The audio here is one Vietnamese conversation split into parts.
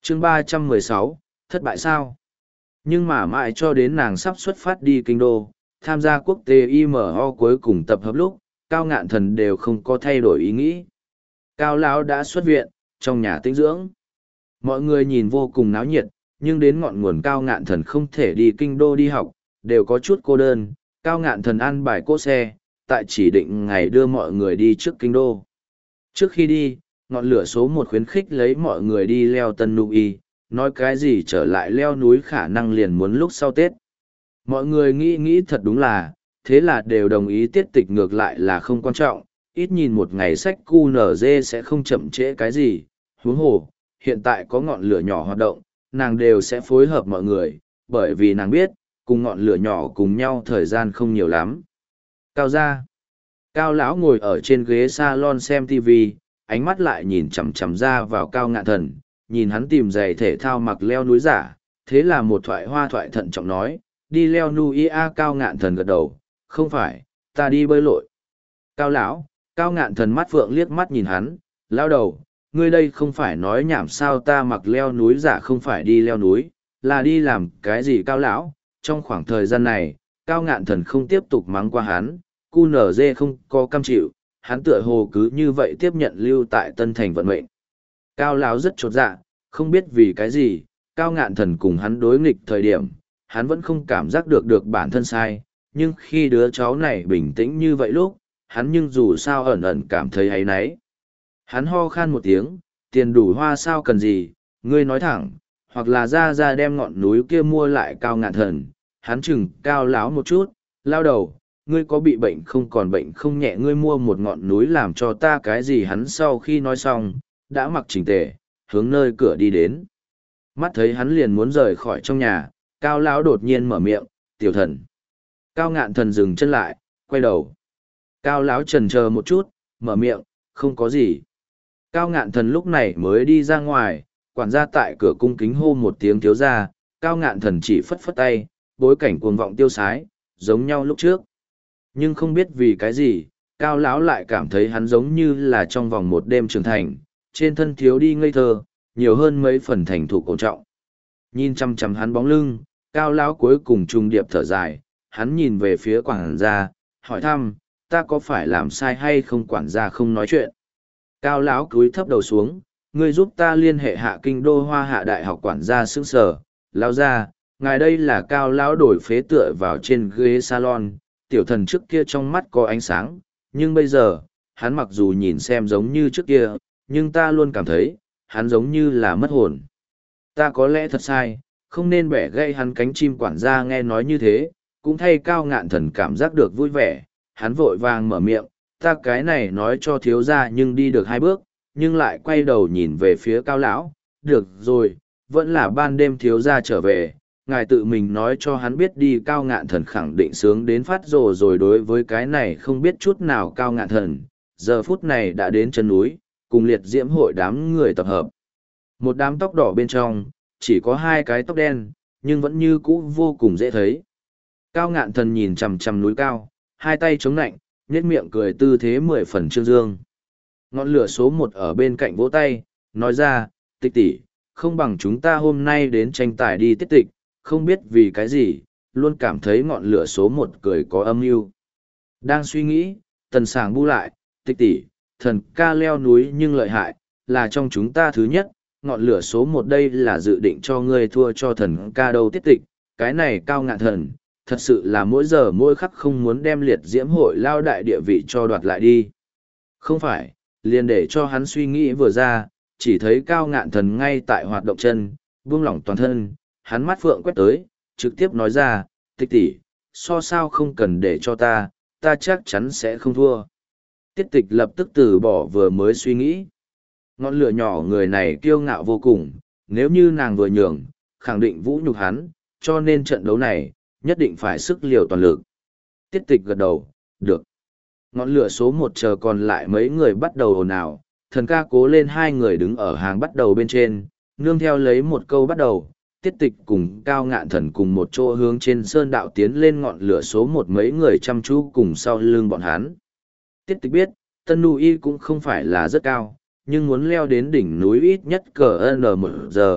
chương 316, thất bại sao? Nhưng mà mãi cho đến nàng sắp xuất phát đi kinh đô, tham gia quốc tế IMO cuối cùng tập hợp lúc, Cao Ngạn Thần đều không có thay đổi ý nghĩ. Cao lão đã xuất viện, trong nhà tĩnh dưỡng. Mọi người nhìn vô cùng náo nhiệt, nhưng đến ngọn nguồn Cao Ngạn Thần không thể đi kinh đô đi học, đều có chút cô đơn. Cao Ngạn Thần ăn bài cỗ xe, tại chỉ định ngày đưa mọi người đi trước kinh đô. Trước khi đi, ngọn lửa số một khuyến khích lấy mọi người đi leo Tân Nụ Y, nói cái gì trở lại leo núi khả năng liền muốn lúc sau Tết. Mọi người nghĩ thật đúng là, thế là đều đồng ý tiết tịch ngược lại là không quan trọng, ít nhìn một ngày sách QNZ sẽ không chậm trễ cái gì. Huống hồ, hiện tại có ngọn lửa nhỏ hoạt động, nàng đều sẽ phối hợp mọi người, bởi vì nàng biết, cùng ngọn lửa nhỏ cùng nhau thời gian không nhiều lắm. Cao gia. Cao lão ngồi ở trên ghế salon xem TV, ánh mắt lại nhìn chằm chằm ra vào Cao Ngạn Thần, nhìn hắn tìm giày thể thao mặc leo núi giả, thế là một thoại hoa thoại thận trọng nói, đi leo núi a. Cao Ngạn Thần gật đầu, không phải, ta đi bơi lội. Cao lão, Cao Ngạn Thần mắt phượng liếc mắt nhìn hắn, lão đầu, ngươi đây không phải nói nhảm sao, ta mặc leo núi giả không phải đi leo núi, là đi làm cái gì Cao lão. Trong khoảng thời gian này, Cao Ngạn Thần không tiếp tục mắng qua hắn, QNZ không có cam chịu, hắn tựa hồ cứ như vậy tiếp nhận lưu tại Tân Thành vận mệnh. Cao lão rất chột dạ, không biết vì cái gì, Cao Ngạn Thần cùng hắn đối nghịch thời điểm, hắn vẫn không cảm giác được bản thân sai, nhưng khi đứa cháu này bình tĩnh như vậy lúc, hắn nhưng dù sao ẩn ẩn cảm thấy áy náy. Hắn ho khan một tiếng, tiền đủ hoa sao cần gì, ngươi nói thẳng, hoặc là ra đem ngọn núi kia mua lại. Cao Ngạn Thần, hắn chừng Cao lão một chút, lao đầu, ngươi có bị bệnh không, còn bệnh không nhẹ, ngươi mua một ngọn núi làm cho ta cái gì. Hắn sau khi nói xong, đã mặc chỉnh tề, hướng nơi cửa đi đến. Mắt thấy hắn liền muốn rời khỏi trong nhà, Cao lão đột nhiên mở miệng, tiểu thần. Cao Ngạn Thần dừng chân lại, quay đầu. Cao lão chần chờ một chút, mở miệng, không có gì. Cao Ngạn Thần lúc này mới đi ra ngoài, quản gia tại cửa cung kính hô một tiếng thiếu gia. Cao Ngạn Thần chỉ phất phất tay, bối cảnh cuồng vọng tiêu sái, giống nhau lúc trước. Nhưng không biết vì cái gì, Cao lão lại cảm thấy hắn giống như là trong vòng một đêm trưởng thành, trên thân thiếu đi ngây thơ, nhiều hơn mấy phần thành thục ổn trọng. Nhìn chăm chăm hắn bóng lưng, Cao lão cuối cùng trùng điệp thở dài, hắn nhìn về phía quản gia, hỏi thăm, ta có phải làm sai hay không? Quản gia không nói chuyện. Cao lão cúi thấp đầu xuống, ngươi giúp ta liên hệ hạ kinh đô Hoa Hạ Đại học. Quản gia sững sờ, lão gia, ngài đây là? Cao lão đổi phế tựa vào trên ghế salon, tiểu thần trước kia trong mắt có ánh sáng, nhưng bây giờ, hắn mặc dù nhìn xem giống như trước kia, nhưng ta luôn cảm thấy, hắn giống như là mất hồn. Ta có lẽ thật sai, không nên bẻ gãy hắn cánh chim. Quản gia nghe nói như thế, cũng thay Cao Ngạn Thần cảm giác được vui vẻ, hắn vội vàng mở miệng, ta cái này nói cho thiếu gia, nhưng đi được 2 bước, nhưng lại quay đầu nhìn về phía Cao lão, được rồi, vẫn là ban đêm thiếu gia trở về, ngài tự mình nói cho hắn biết đi. Cao Ngạn Thần khẳng định sướng đến phát rồ rồi, đối với cái này không biết chút nào. Cao Ngạn Thần giờ phút này đã đến chân núi, cùng liệt diễm hội đám người tập hợp. Một đám tóc đỏ bên trong, chỉ có 2 cái tóc đen, nhưng vẫn như cũ vô cùng dễ thấy. Cao Ngạn Thần nhìn chằm chằm núi cao, 2 tay chống nạnh, nhếch miệng cười, tư thế 10 phần trương dương. Ngọn lửa số 1 ở bên cạnh vỗ tay, nói ra, Tịch tỷ, không bằng chúng ta hôm nay đến tranh tài đi tiết tịch. Không biết vì cái gì, luôn cảm thấy ngọn lửa số 1 cười có âm mưu. Đang suy nghĩ, Tần Sảng bu lại, Tịch tỷ, thần ca leo núi nhưng lợi hại, là trong chúng ta thứ nhất. Ngọn lửa số 1 đây là dự định cho ngươi thua cho thần ca đâu tiết tịch. Cái này Cao Ngạn Thần, thật sự là mỗi giờ mỗi khắc không muốn đem liệt diễm hội lao đại địa vị cho đoạt lại đi. Không phải, liền để cho hắn suy nghĩ vừa ra, chỉ thấy Cao Ngạn Thần ngay tại hoạt động chân, buông lỏng toàn thân, hắn mắt phượng quét tới, trực tiếp nói ra, Tịch tỷ, so sao không cần để cho ta chắc chắn sẽ không thua. Tiết tịch lập tức từ bỏ vừa mới suy nghĩ. Ngọn lửa nhỏ người này kiêu ngạo vô cùng, nếu như nàng vừa nhường, khẳng định vũ nhục hắn, cho nên trận đấu này, nhất định phải sức liều toàn lực. Tiết tịch gật đầu, được. Ngọn lửa số 1 chờ còn lại mấy người bắt đầu ồn ào, thần ca cố lên 2 người đứng ở hàng bắt đầu bên trên, nương theo lấy một câu bắt đầu, tiết tịch cùng Cao Ngạn Thần cùng một chỗ hướng trên sơn đạo tiến lên. Ngọn lửa số 1 mấy người chăm chú cùng sau lưng bọn hắn. Tiết tịch biết, Tân Nụ Y cũng không phải là rất cao, nhưng muốn leo đến đỉnh núi ít nhất cỡ N1 giờ,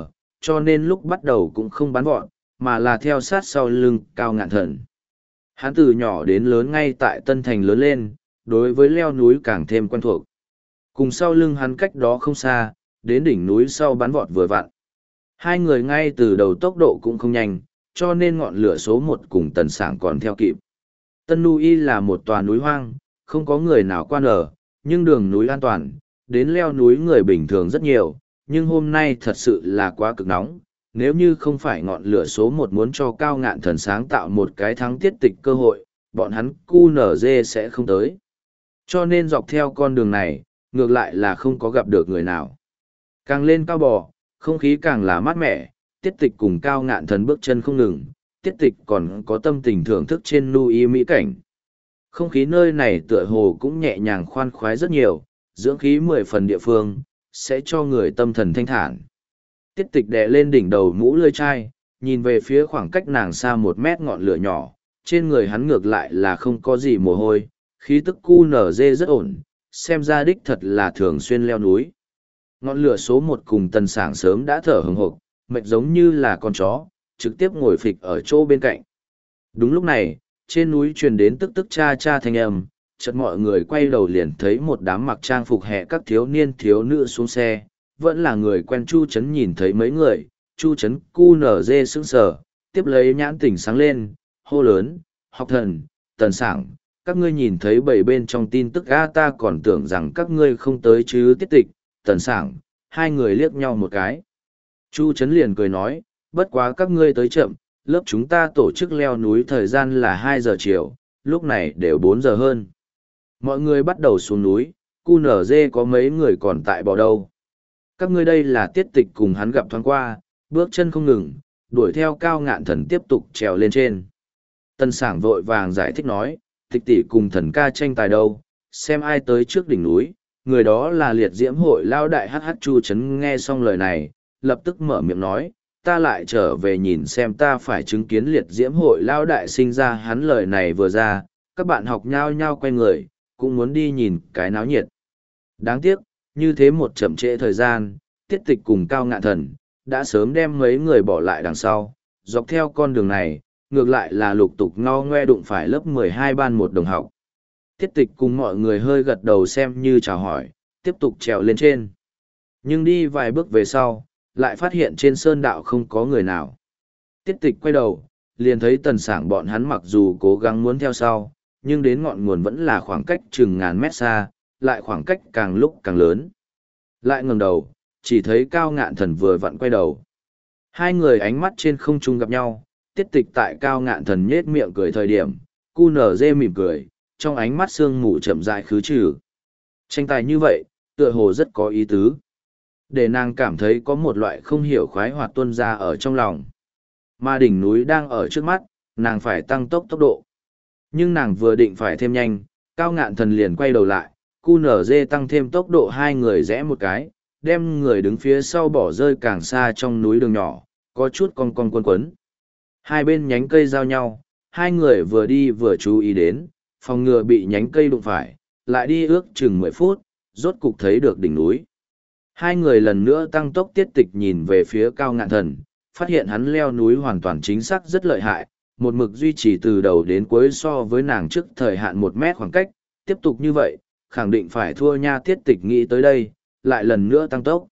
cho nên lúc bắt đầu cũng không bắn vọt, mà là theo sát sau lưng Cao Ngạn Thần. Hắn từ nhỏ đến lớn ngay tại Tân Thành lớn lên, đối với leo núi càng thêm quen thuộc. Cùng sau lưng hắn cách đó không xa, đến đỉnh núi sau bắn vọt vừa vặn. Hai người ngay từ đầu tốc độ cũng không nhanh, cho nên ngọn lửa số một cùng Tần Sảng còn theo kịp. Tân Nui là một tòa núi hoang, không có người nào qua ở, nhưng đường núi an toàn, đến leo núi người bình thường rất nhiều, nhưng hôm nay thật sự là quá cực nóng. Nếu như không phải ngọn lửa số một muốn cho Cao Ngạn Thần sáng tạo một cái thắng tiết tịch cơ hội, bọn hắn QNZ sẽ không tới. Cho nên dọc theo con đường này, ngược lại là không có gặp được người nào. Càng lên cao bò, không khí càng là mát mẻ, tiết tịch cùng Cao Ngạn Thần bước chân không ngừng, tiết tịch còn có tâm tình thưởng thức trên Nui mỹ cảnh. Không khí nơi này tựa hồ cũng nhẹ nhàng khoan khoái rất nhiều, dưỡng khí 10 phần địa phương, sẽ cho người tâm thần thanh thản. Tiết tịch đè lên đỉnh đầu mũ lưỡi chai, nhìn về phía khoảng cách nàng xa 1 mét ngọn lửa nhỏ, trên người hắn ngược lại là không có gì mồ hôi, khí tức QNZ rất ổn, xem ra đích thật là thường xuyên leo núi. Ngọn lửa số 1 cùng Tần Sảng sớm đã thở hừng hực, mệt giống như là con chó, trực tiếp ngồi phịch ở chỗ bên cạnh. Đúng lúc này, trên núi truyền đến tức tức cha cha thanh âm, chợt mọi người quay đầu liền thấy một đám mặc trang phục hè các thiếu niên thiếu nữ xuống xe, vẫn là người quen Chu Trấn nhìn thấy mấy người, Chu Trấn QNZ sững sờ, tiếp lấy nhãn tỉnh sáng lên, hô lớn, học thần, Tần Sảng, các ngươi nhìn thấy bảy bên trong tin tức ta còn tưởng rằng các ngươi không tới chứ tiết tịch, Tần Sảng, hai người liếc nhau một cái. Chu Trấn liền cười nói, bất quá các ngươi tới chậm, lớp chúng ta tổ chức leo núi thời gian là 2 giờ chiều, lúc này đều 4 giờ hơn. Mọi người bắt đầu xuống núi, QNZ có mấy người còn tại bò đâu. Các ngươi đây là tiết tịch cùng hắn gặp thoáng qua, bước chân không ngừng, đuổi theo Cao Ngạn Thần tiếp tục trèo lên trên. Tần Sảng vội vàng giải thích nói, tịch tỷ cùng thần ca tranh tài đâu, xem ai tới trước đỉnh núi, người đó là liệt diễm hội lao đại HH. Chu Trấn nghe xong lời này, lập tức mở miệng nói, ta lại trở về nhìn xem ta phải chứng kiến liệt diễm hội lao đại sinh ra. Hắn lời này vừa ra, các bạn học nhao nhao quay người, cũng muốn đi nhìn cái náo nhiệt. Đáng tiếc, như thế một chậm trễ thời gian, tiết tịch cùng Cao Ngạn Thần, đã sớm đem mấy người bỏ lại đằng sau, dọc theo con đường này, ngược lại là lục tục ngo ngoe đụng phải lớp 12 ban một đồng học. Tiết tịch cùng mọi người hơi gật đầu xem như chào hỏi, tiếp tục trèo lên trên. Nhưng đi vài bước về sau, lại phát hiện trên sơn đạo không có người nào. Tiết tịch quay đầu, liền thấy Tần Sảng bọn hắn mặc dù cố gắng muốn theo sau, nhưng đến ngọn nguồn vẫn là khoảng cách chừng ngàn mét xa, lại khoảng cách càng lúc càng lớn. Lại ngẩng đầu, chỉ thấy Cao Ngạn Thần vừa vặn quay đầu. Hai người ánh mắt trên không trung gặp nhau, tiết tịch tại Cao Ngạn Thần nhết miệng cười thời điểm, QNZ mỉm cười, trong ánh mắt sương mù chậm rãi khứ trừ. Tranh tài như vậy, tựa hồ rất có ý tứ. Để nàng cảm thấy có một loại không hiểu khoái hoạt tuôn ra ở trong lòng. Mà đỉnh núi đang ở trước mắt, nàng phải tăng tốc độ. Nhưng nàng vừa định phải thêm nhanh, Cao Ngạn Thần liền quay đầu lại, QNZ tăng thêm tốc độ, hai người rẽ một cái, đem người đứng phía sau bỏ rơi càng xa trong núi đường nhỏ, có chút cong cong quấn quấn. Hai bên nhánh cây giao nhau, hai người vừa đi vừa chú ý đến, phòng ngừa bị nhánh cây đụng phải, lại đi ước chừng 10 phút, rốt cục thấy được đỉnh núi. Hai người lần nữa tăng tốc, tiết tịch nhìn về phía Cao Ngạn Thần, phát hiện hắn leo núi hoàn toàn chính xác rất lợi hại, một mực duy trì từ đầu đến cuối so với nàng trước thời hạn 1 mét khoảng cách, tiếp tục như vậy, khẳng định phải thua nha. Tiết tịch nghĩ tới đây, lại lần nữa tăng tốc.